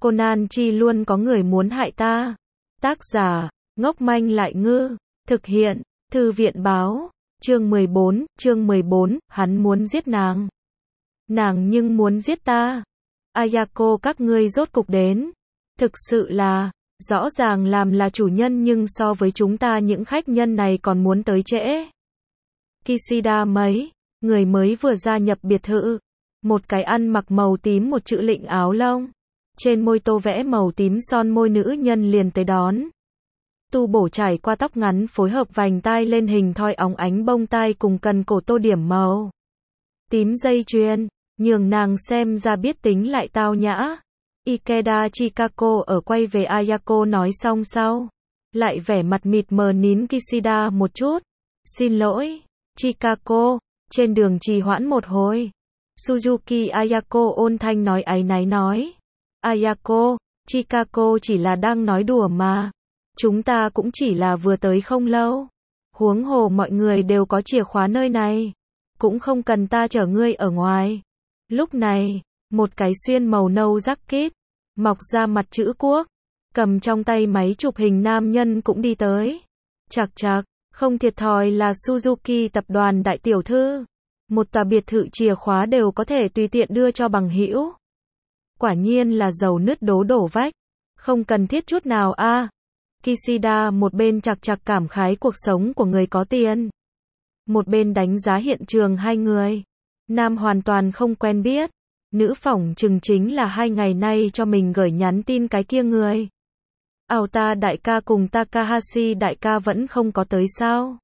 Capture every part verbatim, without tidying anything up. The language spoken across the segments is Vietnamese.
Conan Chi luôn có người muốn hại ta. Tác giả, ngốc manh lại ngư. Thực hiện, Thư viện báo. Chương mười bốn, chương mười bốn, hắn muốn giết nàng. Nàng nhưng muốn giết ta. Ayako các ngươi rốt cục đến. Thực sự là, rõ ràng làm là chủ nhân nhưng so với chúng ta những khách nhân này còn muốn tới trễ. Kishida mấy, người mới vừa gia nhập biệt thự. Một cái ăn mặc màu tím một chữ lịnh áo lông. Trên môi tô vẽ màu tím son môi nữ nhân liền tới đón. Tu bổ trải qua tóc ngắn phối hợp vành tai lên hình thoi óng ánh bông tai cùng cần cổ tô điểm màu tím dây chuyền, nhường nàng xem ra biết tính lại tao nhã. Ikeda Chikako ở quay về Ayako nói xong sau, lại vẻ mặt mịt mờ nín Kishida một chút. Xin lỗi, Chikako, trên đường trì hoãn một hồi. Suzuki Ayako ôn thanh nói áy náy nói. Ayako, Chikako chỉ là đang nói đùa mà. Chúng ta cũng chỉ là vừa tới không lâu. Huống hồ mọi người đều có chìa khóa nơi này. Cũng không cần ta chở ngươi ở ngoài. Lúc này, một cái xuyên màu nâu jacket, mọc ra mặt chữ quốc, cầm trong tay máy chụp hình nam nhân cũng đi tới. Chạc chạc, không thiệt thòi là Suzuki tập đoàn đại tiểu thư. Một tòa biệt thự chìa khóa đều có thể tùy tiện đưa cho bằng hữu. Quả nhiên là dầu nứt đố đổ vách. Không cần thiết chút nào a. À. Kishida một bên chạc chạc cảm khái cuộc sống của người có tiền. Một bên đánh giá hiện trường hai người. Nam hoàn toàn không quen biết. Nữ phỏng chừng chính là hai ngày nay cho mình gửi nhắn tin cái kia người. Aota đại ca cùng Takahashi đại ca vẫn không có tới sao?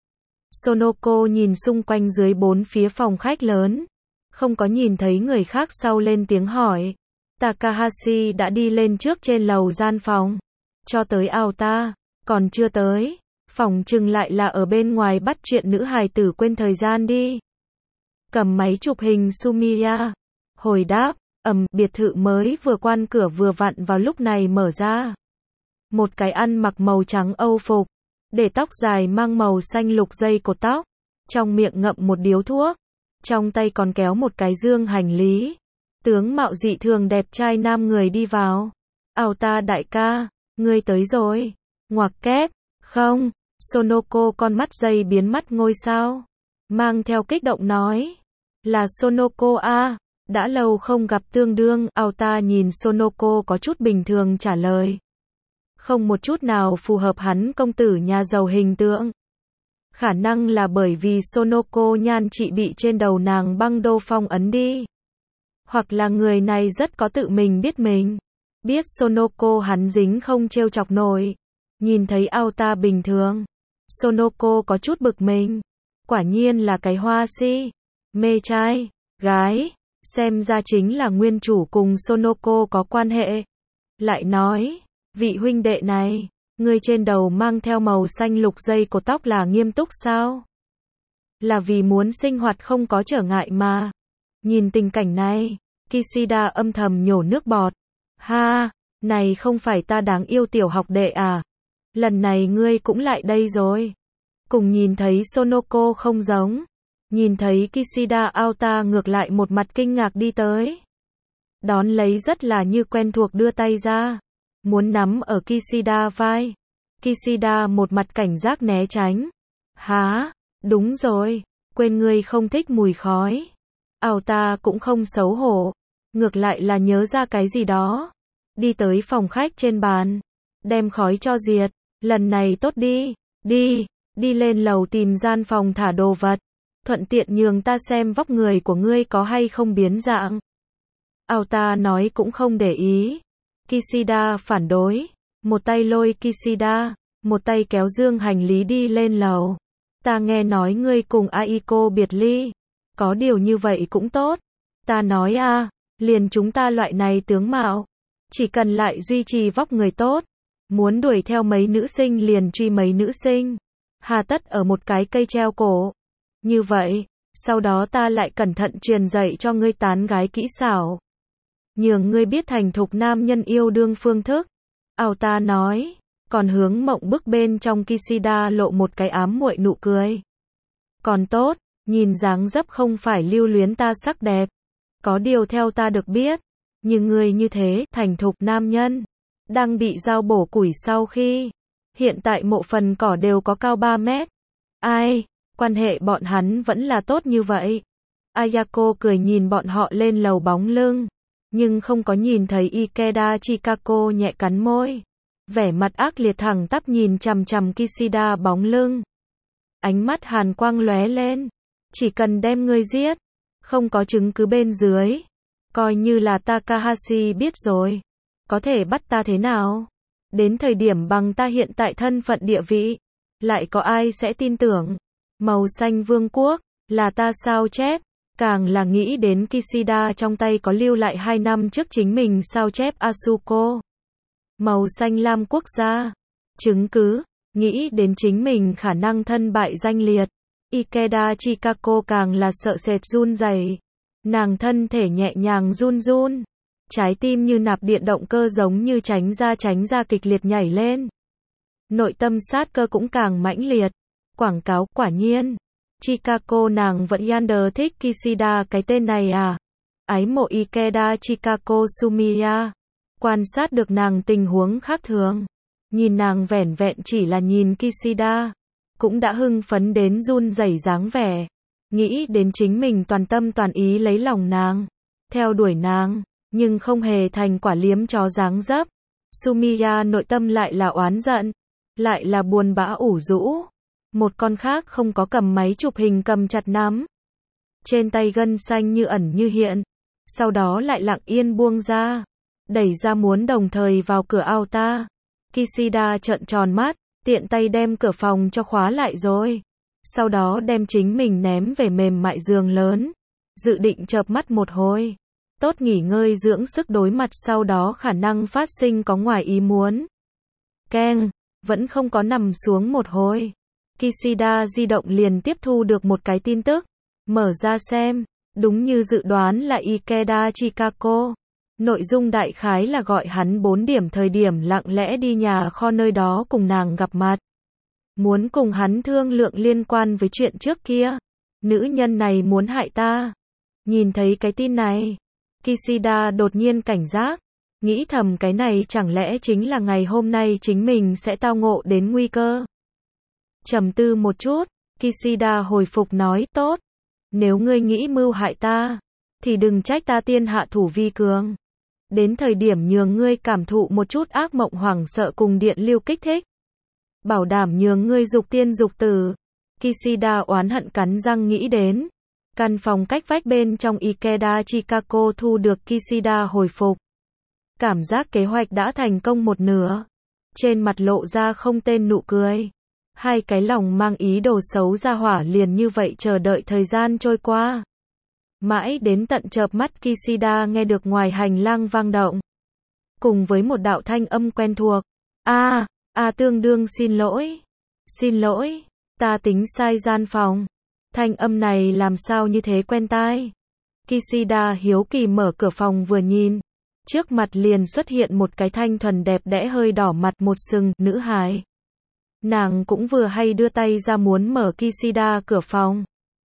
Sonoko nhìn xung quanh dưới bốn phía phòng khách lớn. Không có nhìn thấy người khác sau lên tiếng hỏi. Takahashi đã đi lên trước trên lầu gian phòng. Cho tới Aota, còn chưa tới. Phòng chừng lại là ở bên ngoài bắt chuyện nữ hài tử quên thời gian đi. Cầm máy chụp hình Sumiya. Hồi đáp, ầm, biệt thự mới vừa quan cửa vừa vặn vào lúc này mở ra. Một cái ăn mặc màu trắng Âu phục, để tóc dài mang màu xanh lục dây cột tóc, trong miệng ngậm một điếu thuốc, trong tay còn kéo một cái dương hành lý. Tướng mạo dị thường đẹp trai nam người đi vào. Aota đại ca, ngươi tới rồi. Ngoặc kép, không, Sonoko con mắt dây biến mắt ngôi sao. Mang theo kích động nói. Là Sonoko a, đã lâu không gặp tương đương. Aota nhìn Sonoko có chút bình thường trả lời. Không một chút nào phù hợp hắn công tử nhà giàu hình tượng. Khả năng là bởi vì Sonoko nhan trị bị trên đầu nàng băng đô phong ấn đi. Hoặc là người này rất có tự mình biết mình. Biết Sonoko hắn dính không trêu chọc nổi. Nhìn thấy Aota bình thường. Sonoko có chút bực mình. Quả nhiên là cái hoa si. Mê trai, gái. Xem ra chính là nguyên chủ cùng Sonoko có quan hệ. Lại nói, vị huynh đệ này, người trên đầu mang theo màu xanh lục dây cột tóc là nghiêm túc sao? Là vì muốn sinh hoạt không có trở ngại mà. Nhìn tình cảnh này, Kishida âm thầm nhổ nước bọt. Ha, này không phải ta đáng yêu tiểu học đệ à? Lần này ngươi cũng lại đây rồi. Cùng nhìn thấy Sonoko không giống. Nhìn thấy Kishida Aota ngược lại một mặt kinh ngạc đi tới. Đón lấy rất là như quen thuộc đưa tay ra. Muốn nắm ở Kishida vai. Kishida một mặt cảnh giác né tránh. Há, đúng rồi, quên ngươi không thích mùi khói. Aota cũng không xấu hổ. Ngược lại là nhớ ra cái gì đó. Đi tới phòng khách trên bàn. Đem khói cho diệt. Lần này tốt đi. Đi, đi lên lầu tìm gian phòng thả đồ vật. Thuận tiện nhường ta xem vóc người của ngươi có hay không biến dạng. Aota nói cũng không để ý. Kishida phản đối. Một tay lôi Kishida. Một tay kéo dương hành lý đi lên lầu. Ta nghe nói ngươi cùng Aiko biệt ly. Có điều như vậy cũng tốt. Ta nói a, à, liền chúng ta loại này tướng mạo. Chỉ cần lại duy trì vóc người tốt. Muốn đuổi theo mấy nữ sinh liền truy mấy nữ sinh. Hà tất ở một cái cây treo cổ. Như vậy, sau đó ta lại cẩn thận truyền dạy cho ngươi tán gái kỹ xảo. Nhường ngươi biết thành thục nam nhân yêu đương phương thức. Aota nói, còn hướng mộng bức bên trong Kishida lộ một cái ám muội nụ cười. Còn tốt, nhìn dáng dấp không phải lưu luyến ta sắc đẹp. Có điều theo ta được biết, Nhưng người như thế, thành thục nam nhân, đang bị dao bổ củi sau khi, hiện tại mộ phần cỏ đều có cao ba mét. Ai, quan hệ bọn hắn vẫn là tốt như vậy. Ayako cười nhìn bọn họ lên lầu bóng lưng, nhưng không có nhìn thấy Ikeda Chikako nhẹ cắn môi. Vẻ mặt ác liệt thẳng tắp nhìn chằm chằm Kishida bóng lưng. Ánh mắt hàn quang lóe lên. Chỉ cần đem ngươi giết, không có chứng cứ bên dưới, coi như là Takahashi biết rồi. Có thể bắt ta thế nào? Đến thời điểm bằng ta hiện tại thân phận địa vị, lại có ai sẽ tin tưởng? Màu xanh vương quốc, là ta sao chép? Càng là nghĩ đến Kishida trong tay có lưu lại hai năm trước chính mình sao chép Asuko. Màu xanh lam quốc gia, chứng cứ, nghĩ đến chính mình khả năng thân bại danh liệt. Ikeda Chikako càng là sợ sệt run rẩy. Nàng thân thể nhẹ nhàng run run, trái tim như nạp điện động cơ giống như tránh ra tránh ra kịch liệt nhảy lên. Nội tâm sát cơ cũng càng mãnh liệt. Quảng cáo, quả nhiên. Chikako nàng vẫn yander thích Kishida cái tên này à? Ái mộ Ikeda Chikako Sumiya. Quan sát được nàng tình huống khác thường. Nhìn nàng vẻn vẹn chỉ là nhìn Kishida, cũng đã hưng phấn đến run rẩy dáng vẻ. Nghĩ đến chính mình toàn tâm toàn ý lấy lòng nàng, theo đuổi nàng, nhưng không hề thành quả liếm chó dáng dấp. Sumiya nội tâm lại là oán giận, lại là buồn bã ủ rũ. Một con khác không có cầm máy chụp hình cầm chặt nắm. Trên tay gân xanh như ẩn như hiện. Sau đó lại lặng yên buông ra. Đẩy ra muốn đồng thời vào cửa ao ta. Kishida trợn tròn mắt, tiện tay đem cửa phòng cho khóa lại rồi. Sau đó đem chính mình ném về mềm mại giường lớn. Dự định chợp mắt một hồi. Tốt nghỉ ngơi dưỡng sức đối mặt sau đó khả năng phát sinh có ngoài ý muốn. Keng, vẫn không có nằm xuống một hồi. Kishida di động liền tiếp thu được một cái tin tức. Mở ra xem, đúng như dự đoán là Ikeda Chikako. Nội dung đại khái là gọi hắn bốn điểm thời điểm lặng lẽ đi nhà kho nơi đó cùng nàng gặp mặt. Muốn cùng hắn thương lượng liên quan với chuyện trước kia. Nữ nhân này muốn hại ta. Nhìn thấy cái tin này, Kishida đột nhiên cảnh giác. Nghĩ thầm cái này chẳng lẽ chính là ngày hôm nay chính mình sẽ tao ngộ đến nguy cơ. Trầm tư một chút, Kishida hồi phục nói, tốt. Nếu ngươi nghĩ mưu hại ta, thì đừng trách ta tiên hạ thủ vi cường. Đến thời điểm nhường ngươi cảm thụ một chút ác mộng hoảng sợ cùng điện lưu kích thích. Bảo đảm nhường ngươi dục tiên dục tử. Kishida oán hận cắn răng nghĩ đến. Căn phòng cách vách bên trong Ikeda Chikako thu được Kishida hồi phục. Cảm giác kế hoạch đã thành công một nửa. Trên mặt lộ ra không tên nụ cười. Hai cái lòng mang ý đồ xấu ra hỏa liền như vậy chờ đợi thời gian trôi qua. Mãi đến tận chợp mắt Kishida nghe được ngoài hành lang vang động. Cùng với một đạo thanh âm quen thuộc. A, a tương đương xin lỗi. Xin lỗi, ta tính sai gian phòng. Thanh âm này làm sao như thế quen tai. Kishida hiếu kỳ mở cửa phòng vừa nhìn. Trước mặt liền xuất hiện một cái thanh thuần đẹp đẽ hơi đỏ mặt một sừng, nữ hài. Nàng cũng vừa hay đưa tay ra muốn mở Kishida cửa phòng.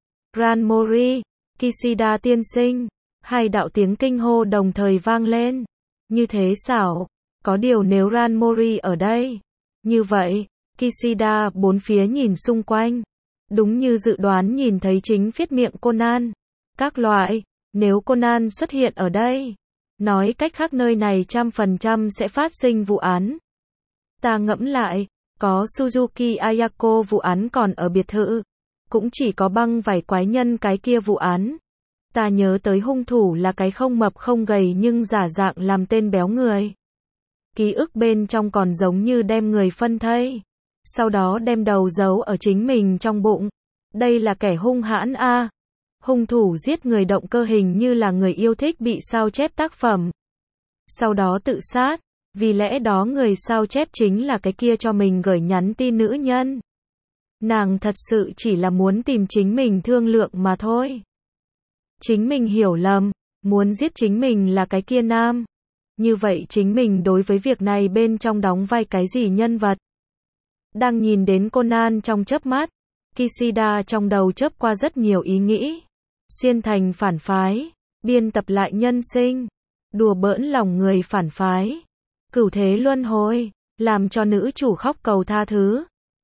Ranmori, Kishida tiên sinh. Hai đạo tiếng kinh hô đồng thời vang lên. Như thế xảo. Có điều nếu Ranmori ở đây. Như vậy, Kishida bốn phía nhìn xung quanh. Đúng như dự đoán nhìn thấy chính phiết miệng Conan. Các loại, nếu Conan xuất hiện ở đây. Nói cách khác nơi này trăm phần trăm sẽ phát sinh vụ án. Ta ngẫm lại. Có Suzuki Ayako vụ án còn ở biệt thự. Cũng chỉ có băng vảy quái nhân cái kia vụ án. Ta nhớ tới hung thủ là cái không mập không gầy nhưng giả dạng làm tên béo người. Ký ức bên trong còn giống như đem người phân thây. Sau đó đem đầu giấu ở chính mình trong bụng. Đây là kẻ hung hãn a. À. Hung thủ giết người động cơ hình như là người yêu thích bị sao chép tác phẩm. Sau đó tự sát. Vì lẽ đó người sao chép chính là cái kia cho mình gửi nhắn tin nữ nhân. Nàng thật sự chỉ là muốn tìm chính mình thương lượng mà thôi. Chính mình hiểu lầm, muốn giết chính mình là cái kia nam. Như vậy chính mình đối với việc này bên trong đóng vai cái gì nhân vật? Đang nhìn đến Conan trong chớp mắt, Kishida trong đầu chớp qua rất nhiều ý nghĩ. Xuyên thành phản phái, biên tập lại nhân sinh. đùa bỡn lòng người phản phái. Cửu thế luân hồi, làm cho nữ chủ khóc cầu tha thứ.